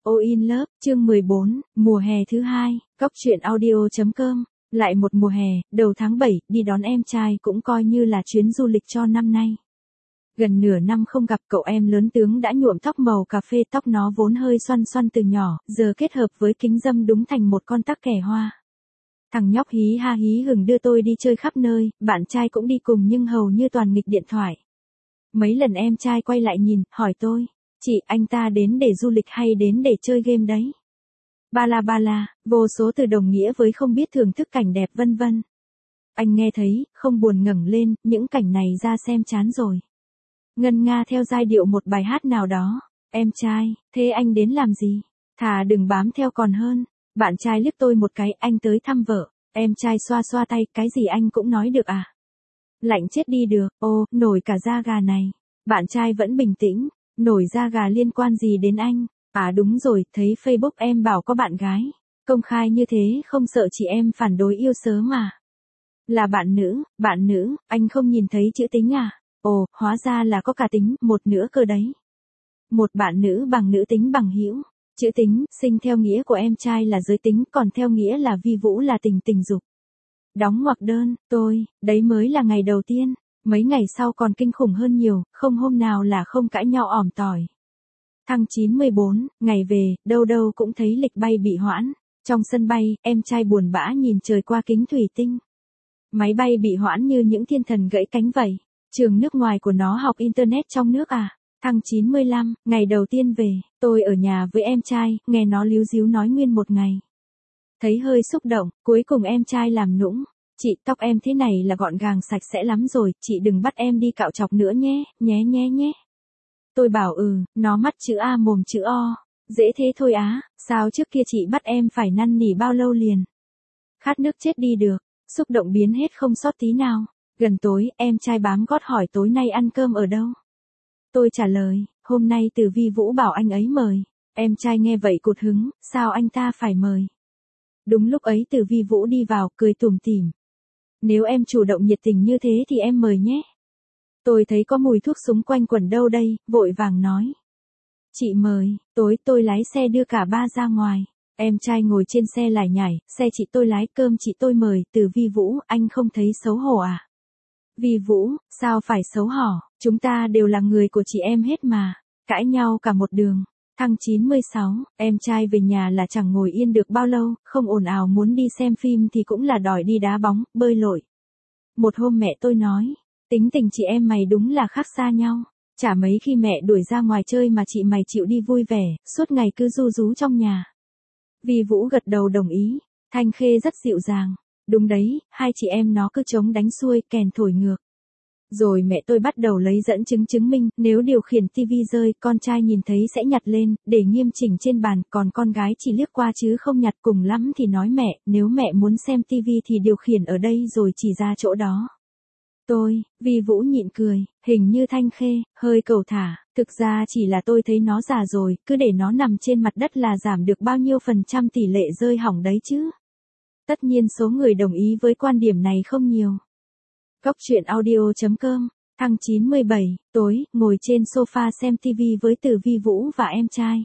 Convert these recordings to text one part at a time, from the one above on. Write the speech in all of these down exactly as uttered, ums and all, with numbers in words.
All in Love, chương mười bốn, mùa hè thứ hai, Cóc truyện audio.com. Lại một mùa hè, đầu tháng bảy, đi đón em trai cũng coi như là chuyến du lịch cho năm nay. Gần nửa năm không gặp, cậu em lớn tướng đã nhuộm tóc màu cà phê, tóc nó vốn hơi xoăn xoăn từ nhỏ, giờ kết hợp với kính râm đúng thành một con tắc kè hoa. Thằng nhóc hí ha hí hửng đưa tôi đi chơi khắp nơi, bạn trai cũng đi cùng nhưng hầu như toàn nghịch điện thoại. Mấy lần em trai quay lại nhìn, hỏi tôi, chị, anh ta đến để du lịch hay đến để chơi game đấy? Ba la ba la, vô số từ đồng nghĩa với không biết thưởng thức cảnh đẹp vân vân. Anh nghe thấy, không buồn ngẩng lên, những cảnh này ra xem chán rồi. Ngân nga theo giai điệu một bài hát nào đó. Em trai, thế anh đến làm gì? Thà đừng bám theo còn hơn. Bạn trai liếc tôi một cái, anh tới thăm vợ. Em trai xoa xoa tay, cái gì anh cũng nói được à? Lạnh chết đi được, ô, nổi cả da gà này. Bạn trai vẫn bình tĩnh, nổi da gà liên quan gì đến anh? À đúng rồi, thấy Facebook em bảo có bạn gái. Công khai như thế không sợ chị em phản đối yêu sớm mà. Là bạn nữ, bạn nữ, anh không nhìn thấy chữ tính à? Ồ, hóa ra là có cả tính, một nữa cơ đấy. Một bạn nữ bằng nữ tính bằng hữu. Chữ tính, sinh theo nghĩa của em trai là giới tính, còn theo nghĩa là vi vũ là tình tình dục. Đóng ngoặc đơn, tôi, đấy mới là ngày đầu tiên. Mấy ngày sau còn kinh khủng hơn nhiều, không hôm nào là không cãi nhau ỏm tỏi. Tháng chín mười bốn, ngày về, đâu đâu cũng thấy lịch bay bị hoãn. Trong sân bay, em trai buồn bã nhìn trời qua kính thủy tinh. Máy bay bị hoãn như những thiên thần gãy cánh vậy. Trường nước ngoài của nó học internet trong nước à? Tháng chín mươi lăm, ngày đầu tiên về, tôi ở nhà với em trai, nghe nó líu díu nói nguyên một ngày. Thấy hơi xúc động, cuối cùng em trai làm nũng. Chị, tóc em thế này là gọn gàng sạch sẽ lắm rồi, chị đừng bắt em đi cạo chọc nữa nhé, nhé nhé nhé. Tôi bảo ừ, nó mắt chữ A mồm chữ O. Dễ thế thôi á, sao trước kia chị bắt em phải năn nỉ bao lâu liền. Khát nước chết đi được, xúc động biến hết không sót tí nào. Gần tối, em trai bám gót hỏi tối nay ăn cơm ở đâu. Tôi trả lời, hôm nay Từ Vi Vũ bảo anh ấy mời. Em trai nghe vậy cụt hứng, sao anh ta phải mời. Đúng lúc ấy Từ Vi Vũ đi vào, cười tủm tỉm. Nếu em chủ động nhiệt tình như thế thì em mời nhé. Tôi thấy có mùi thuốc súng quanh quẩn đâu đây, vội vàng nói. Chị mời, tối tôi lái xe đưa cả ba ra ngoài. Em trai ngồi trên xe lải nhải, xe chị tôi lái, cơm chị tôi mời. Từ Vi Vũ, anh không thấy xấu hổ à? Vi Vũ, sao phải xấu hổ, chúng ta đều là người của chị em hết mà. Cãi nhau cả một đường. Tháng chín mươi sáu, em trai về nhà là chẳng ngồi yên được bao lâu, không ồn ào muốn đi xem phim thì cũng là đòi đi đá bóng, bơi lội. Một hôm mẹ tôi nói, tính tình chị em mày đúng là khác xa nhau. Chả mấy khi mẹ đuổi ra ngoài chơi mà chị mày chịu đi vui vẻ, suốt ngày cứ ru rú trong nhà. Vi Vũ gật đầu đồng ý, Thanh Khê rất dịu dàng. Đúng đấy, hai chị em nó cứ chống đánh xuôi, kèn thổi ngược. Rồi mẹ tôi bắt đầu lấy dẫn chứng chứng minh, nếu điều khiển tivi rơi, con trai nhìn thấy sẽ nhặt lên, để nghiêm chỉnh trên bàn, còn con gái chỉ liếc qua chứ không nhặt, cùng lắm thì nói mẹ, nếu mẹ muốn xem tivi thì điều khiển ở đây rồi chỉ ra chỗ đó. Tôi, Vi Vũ nhịn cười, hình như Thanh Khê, hơi cầu thả, thực ra chỉ là tôi thấy nó già rồi, cứ để nó nằm trên mặt đất là giảm được bao nhiêu phần trăm tỷ lệ rơi hỏng đấy chứ. Tất nhiên số người đồng ý với quan điểm này không nhiều. Cóc truyện audio.com, tháng chín mười bảy, tối, ngồi trên sofa xem tivi với Từ Vi Vũ và em trai.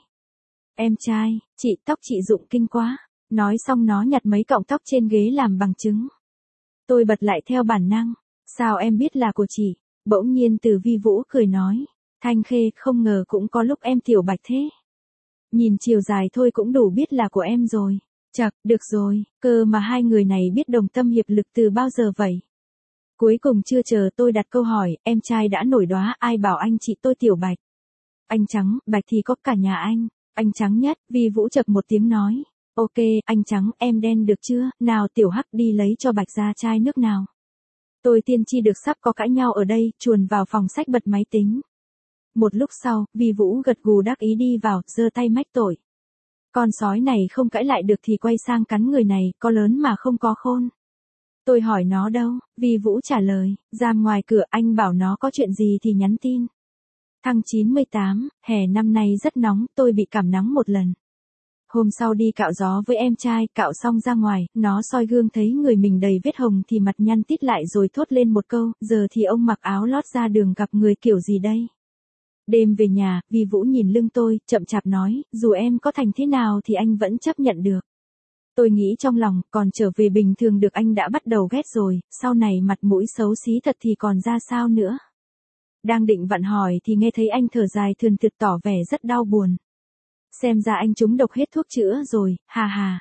Em trai, chị, tóc chị rụng kinh quá. Nói xong nó nhặt mấy cọng tóc trên ghế làm bằng chứng. Tôi bật lại theo bản năng. Sao em biết là của chị? Bỗng nhiên Từ Vi Vũ cười nói. Thanh Khê, không ngờ cũng có lúc em tiểu bạch thế. Nhìn chiều dài thôi cũng đủ biết là của em rồi. Chật, được rồi, cơ mà hai người này biết đồng tâm hiệp lực từ bao giờ vậy? Cuối cùng chưa chờ tôi đặt câu hỏi, em trai đã nổi đoá, ai bảo anh chị tôi tiểu bạch? Anh trắng, bạch thì có cả nhà anh. Anh trắng nhất, Vi Vũ chập một tiếng nói. Ok, anh trắng, em đen được chưa? Nào tiểu hắc đi lấy cho bạch ra chai nước nào. Tôi tiên tri được sắp có cãi nhau ở đây, chuồn vào phòng sách bật máy tính. Một lúc sau, Vi Vũ gật gù đắc ý đi vào, giơ tay mách tội. Con sói này không cãi lại được thì quay sang cắn người này, có lớn mà không có khôn. Tôi hỏi nó đâu, Vi Vũ trả lời, giam ngoài cửa, anh bảo nó có chuyện gì thì nhắn tin. Tháng chín mươi tám, hè năm nay rất nóng, tôi bị cảm nắng một lần. Hôm sau đi cạo gió với em trai, cạo xong ra ngoài, nó soi gương thấy người mình đầy vết hồng thì mặt nhăn tít lại rồi thốt lên một câu, giờ thì ông mặc áo lót ra đường gặp người kiểu gì đây? Đêm về nhà, Vi Vũ nhìn lưng tôi, chậm chạp nói, dù em có thành thế nào thì anh vẫn chấp nhận được. Tôi nghĩ trong lòng, còn trở về bình thường được anh đã bắt đầu ghét rồi, sau này mặt mũi xấu xí thật thì còn ra sao nữa. Đang định vặn hỏi thì nghe thấy anh thở dài thườn thượt tỏ vẻ rất đau buồn. Xem ra anh trúng độc hết thuốc chữa rồi, hà hà.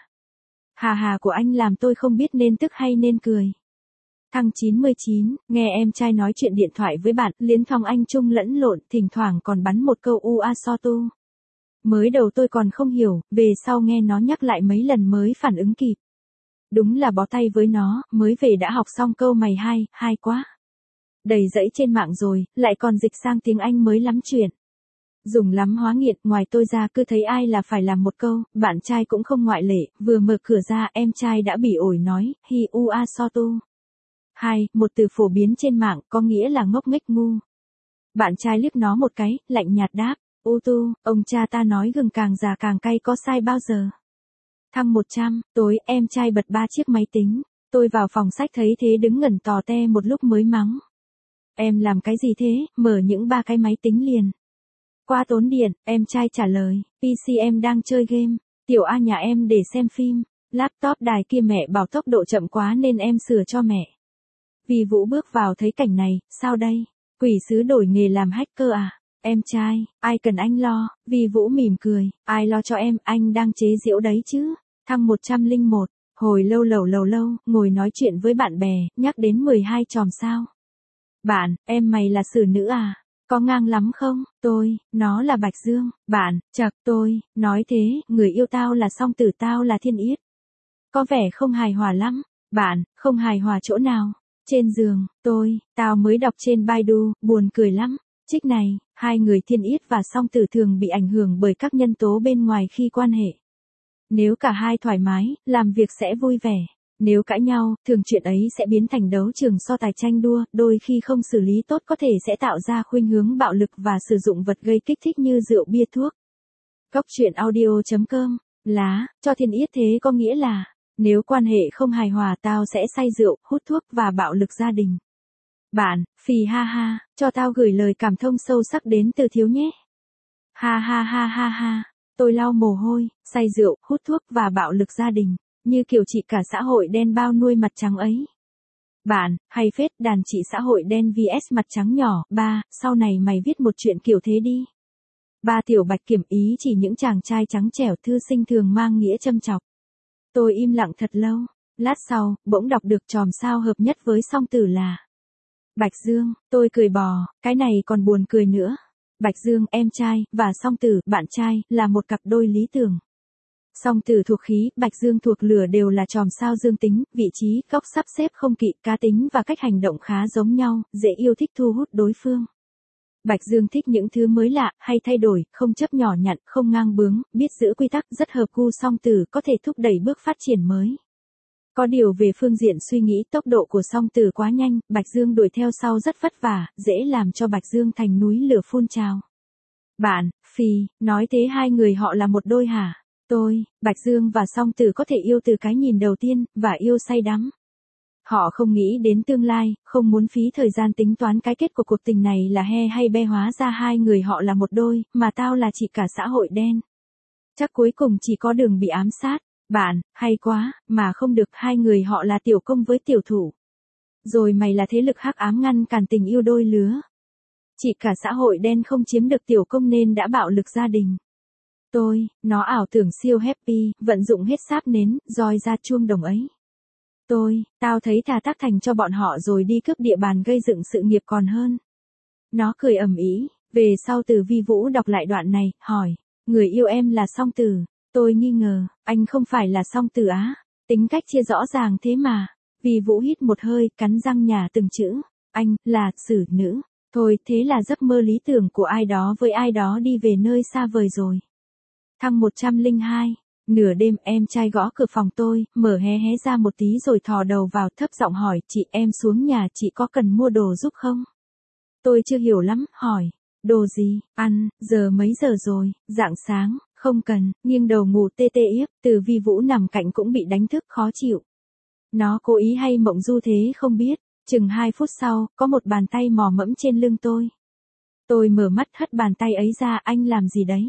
Hà hà của anh làm tôi không biết nên tức hay nên cười. Thăng chín mươi chín, nghe em trai nói chuyện điện thoại với bạn, liến thoáng anh trung lẫn lộn, thỉnh thoảng còn bắn một câu u a so tu. Mới đầu tôi còn không hiểu, về sau nghe nó nhắc lại mấy lần mới phản ứng kịp. Đúng là bó tay với nó, mới về đã học xong câu mày hay, hay quá. Đầy dẫy trên mạng rồi, lại còn dịch sang tiếng Anh mới lắm chuyện. Dùng lắm hóa nghiện, ngoài tôi ra cứ thấy ai là phải làm một câu, bạn trai cũng không ngoại lệ, vừa mở cửa ra em trai đã bỉ ổi nói, hi u a so tu. Hai, một từ phổ biến trên mạng, có nghĩa là ngốc nghếch ngu. Bạn trai liếc nó một cái, lạnh nhạt đáp, u tu, ông cha ta nói gừng càng già càng cay có sai bao giờ. Thăng một trăm, tối em trai bật ba chiếc máy tính, tôi vào phòng sách thấy thế đứng ngẩn tò te một lúc mới mắng. Em làm cái gì thế, mở những ba cái máy tính liền. Qua tốn điện, em trai trả lời, pê xê em đang chơi game, tiểu A nhà em để xem phim, laptop đài kia mẹ bảo tốc độ chậm quá nên em sửa cho mẹ. Vi Vũ bước vào thấy cảnh này, sao đây, quỷ sứ đổi nghề làm hacker à, em trai, ai cần anh lo, Vi Vũ mỉm cười, ai lo cho em, anh đang chế giễu đấy chứ. Thăng một trăm lẻ một, hồi lâu lâu lâu lâu, ngồi nói chuyện với bạn bè, nhắc đến mười hai chòm sao. Bạn, em mày là xử nữ à? Có ngang lắm không? Tôi, nó là Bạch Dương. Bạn, chật, tôi, nói thế, người yêu tao là song tử tao là Thiên Yết. Có vẻ không hài hòa lắm. Bạn, không hài hòa chỗ nào? Trên giường, tôi, tao mới đọc trên Baidu, buồn cười lắm. Trích này, hai người Thiên Yết và song tử thường bị ảnh hưởng bởi các nhân tố bên ngoài khi quan hệ. Nếu cả hai thoải mái, làm việc sẽ vui vẻ. Nếu cãi nhau, thường chuyện ấy sẽ biến thành đấu trường so tài tranh đua, đôi khi không xử lý tốt có thể sẽ tạo ra khuynh hướng bạo lực và sử dụng vật gây kích thích như rượu bia thuốc. Góc truyện audio chấm com, lá, cho Thiên Yết thế có nghĩa là, nếu quan hệ không hài hòa tao sẽ say rượu, hút thuốc và bạo lực gia đình. Bạn, phì ha ha, cho tao gửi lời cảm thông sâu sắc đến từ Thiếu nhé. Ha ha ha ha ha, tôi lau mồ hôi, say rượu, hút thuốc và bạo lực gia đình. Như kiểu chị cả xã hội đen bao nuôi mặt trắng ấy. Bạn, hay phết, đàn chị xã hội đen vs mặt trắng nhỏ. Ba, sau này mày viết một chuyện kiểu thế đi. Ba tiểu bạch kiểm ý chỉ những chàng trai trắng trẻo thư sinh thường mang nghĩa châm chọc. Tôi im lặng thật lâu. Lát sau, bỗng đọc được chòm sao hợp nhất với song tử là Bạch Dương. Tôi cười bò, cái này còn buồn cười nữa. Bạch Dương, em trai, và song tử, bạn trai, là một cặp đôi lý tưởng. Song tử thuộc khí, Bạch Dương thuộc lửa đều là chòm sao dương tính, vị trí, góc sắp xếp không kỵ, cá tính và cách hành động khá giống nhau, dễ yêu thích thu hút đối phương. Bạch Dương thích những thứ mới lạ, hay thay đổi, không chấp nhỏ nhặt, không ngang bướng, biết giữ quy tắc, rất hợp gu song tử, có thể thúc đẩy bước phát triển mới. Có điều về phương diện suy nghĩ, tốc độ của song tử quá nhanh, Bạch Dương đuổi theo sau rất vất vả, dễ làm cho Bạch Dương thành núi lửa phun trào. Bạn, phì, nói thế hai người họ là một đôi hả? Tôi, Bạch Dương và song tử có thể yêu từ cái nhìn đầu tiên, và yêu say đắm. Họ không nghĩ đến tương lai, không muốn phí thời gian tính toán cái kết của cuộc tình này là he hay be, hóa ra hai người họ là một đôi, mà tao là chị cả xã hội đen. Chắc cuối cùng chỉ có đường bị ám sát. Bạn, hay quá, mà không được, hai người họ là tiểu công với tiểu thủ. Rồi mày là thế lực hắc ám ngăn cản tình yêu đôi lứa. Chị cả xã hội đen không chiếm được tiểu công nên đã bạo lực gia đình. Tôi, nó ảo tưởng siêu happy, vận dụng hết sáp nến, roi ra chuông đồng ấy. Tôi, tao thấy thà tác thành cho bọn họ rồi đi cướp địa bàn gây dựng sự nghiệp còn hơn. Nó cười ầm ĩ, về sau từ Vi Vũ đọc lại đoạn này, hỏi, người yêu em là song tử. Tôi nghi ngờ, anh không phải là song tử á, tính cách chia rõ ràng thế mà. Vi Vũ hít một hơi, cắn răng nhả từng chữ, anh, là, xử nữ. Thôi, thế là giấc mơ lý tưởng của ai đó với ai đó đi về nơi xa vời rồi. Thăng một trăm lẻ hai, nửa đêm em trai gõ cửa phòng tôi, mở hé hé ra một tí rồi thò đầu vào, thấp giọng hỏi, chị em xuống nhà, chị có cần mua đồ giúp không? Tôi chưa hiểu lắm, hỏi, đồ gì, ăn, giờ mấy giờ rồi, rạng sáng, không cần, nghiêng đầu ngủ tê tê yếp, từ Vi Vũ nằm cạnh cũng bị đánh thức khó chịu. Nó cố ý hay mộng du thế không biết, chừng hai phút sau, có một bàn tay mò mẫm trên lưng tôi. Tôi mở mắt hất bàn tay ấy ra, anh làm gì đấy?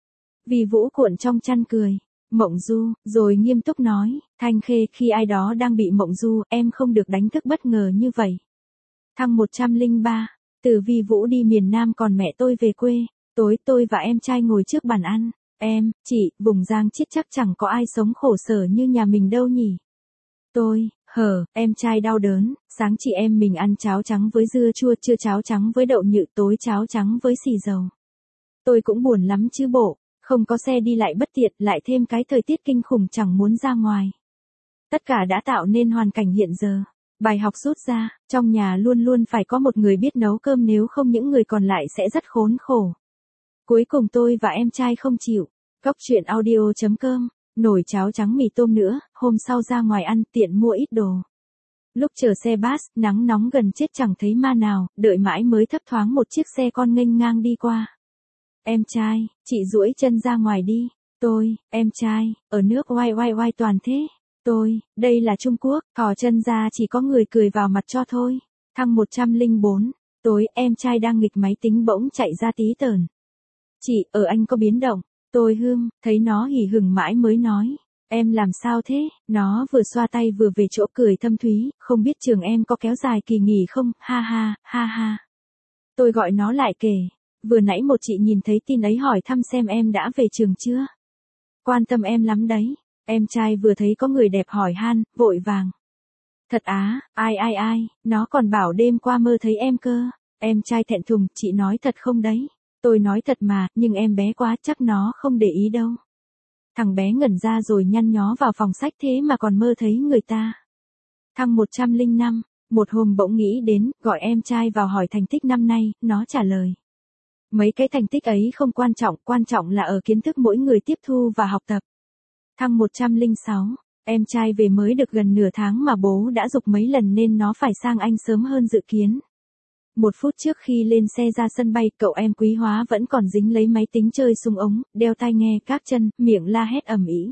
Vi Vũ cuộn trong chăn cười. Mộng du, rồi nghiêm túc nói, Thanh Khê, khi ai đó đang bị mộng du, em không được đánh thức bất ngờ như vậy. Thăng một trăm lẻ ba, từ Vi Vũ đi miền Nam còn mẹ tôi về quê, tối tôi và em trai ngồi trước bàn ăn, em, chị, vùng Giang Chiết chắc chẳng có ai sống khổ sở như nhà mình đâu nhỉ. Tôi, hờ, em trai đau đớn, sáng chị em mình ăn cháo trắng với dưa chua, trưa cháo trắng với đậu nhự, tối cháo trắng với xì dầu. Tôi cũng buồn lắm chứ bộ. Không có xe đi lại bất tiện, lại thêm cái thời tiết kinh khủng chẳng muốn ra ngoài. Tất cả đã tạo nên hoàn cảnh hiện giờ. Bài học rút ra, trong nhà luôn luôn phải có một người biết nấu cơm, nếu không những người còn lại sẽ rất khốn khổ. Cuối cùng tôi và em trai không chịu. Cóc truyện audio chấm com, nồi cháo trắng mì tôm nữa, hôm sau ra ngoài ăn tiện mua ít đồ. Lúc chờ xe bus, nắng nóng gần chết chẳng thấy ma nào, đợi mãi mới thấp thoáng một chiếc xe con nghênh ngang đi qua. Em trai, chị duỗi chân ra ngoài đi. Tôi, em trai, ở nước oai oai oai toàn thế. Tôi, đây là Trung Quốc, thò chân ra chỉ có người cười vào mặt cho thôi. Thăng một trăm lẻ bốn, tối em trai đang nghịch máy tính bỗng chạy ra tí tởn. Chị, ở anh có biến động. Tôi hương, thấy nó hỉ hửng mãi mới nói. Em làm sao thế? Nó vừa xoa tay vừa về chỗ cười thâm thúy, không biết trường em có kéo dài kỳ nghỉ không, ha ha, ha ha. Tôi gọi nó lại kể. Vừa nãy một chị nhìn thấy tin ấy hỏi thăm xem em đã về trường chưa. Quan tâm em lắm đấy. Em trai vừa thấy có người đẹp hỏi han, vội vàng. Thật á, ai ai ai, nó còn bảo đêm qua mơ thấy em cơ. Em trai thẹn thùng, chị nói thật không đấy? Tôi nói thật mà, nhưng em bé quá chắc nó không để ý đâu. Thằng bé ngẩn ra rồi nhăn nhó vào phòng sách, thế mà còn mơ thấy người ta. Thăng một trăm lẻ năm, một hôm bỗng nghĩ đến, gọi em trai vào hỏi thành tích năm nay, nó trả lời. Mấy cái thành tích ấy không quan trọng, quan trọng là ở kiến thức mỗi người tiếp thu và học tập. Thăng một trăm lẻ sáu, em trai về mới được gần nửa tháng mà bố đã giục mấy lần nên nó phải sang Anh sớm hơn dự kiến. Một phút trước khi lên xe ra sân bay, cậu em Quý Hóa vẫn còn dính lấy máy tính chơi súng ống, đeo tai nghe các chân, miệng la hét ầm ĩ.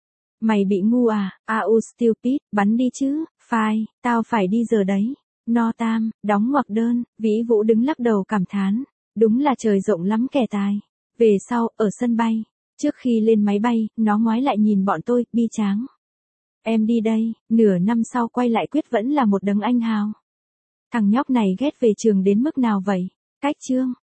Mày bị ngu à, au stupid, bắn đi chứ, phai, tao phải đi giờ đấy. No tam, đóng ngoặc đơn, Vĩ Vũ đứng lắc đầu cảm thán. Đúng là trời rộng lắm kẻ tài. Về sau, ở sân bay, trước khi lên máy bay, nó ngoái lại nhìn bọn tôi, bi tráng. Em đi đây, nửa năm sau quay lại quyết vẫn là một đấng anh hào. Thằng nhóc này ghét về trường đến mức nào vậy? Cách chương.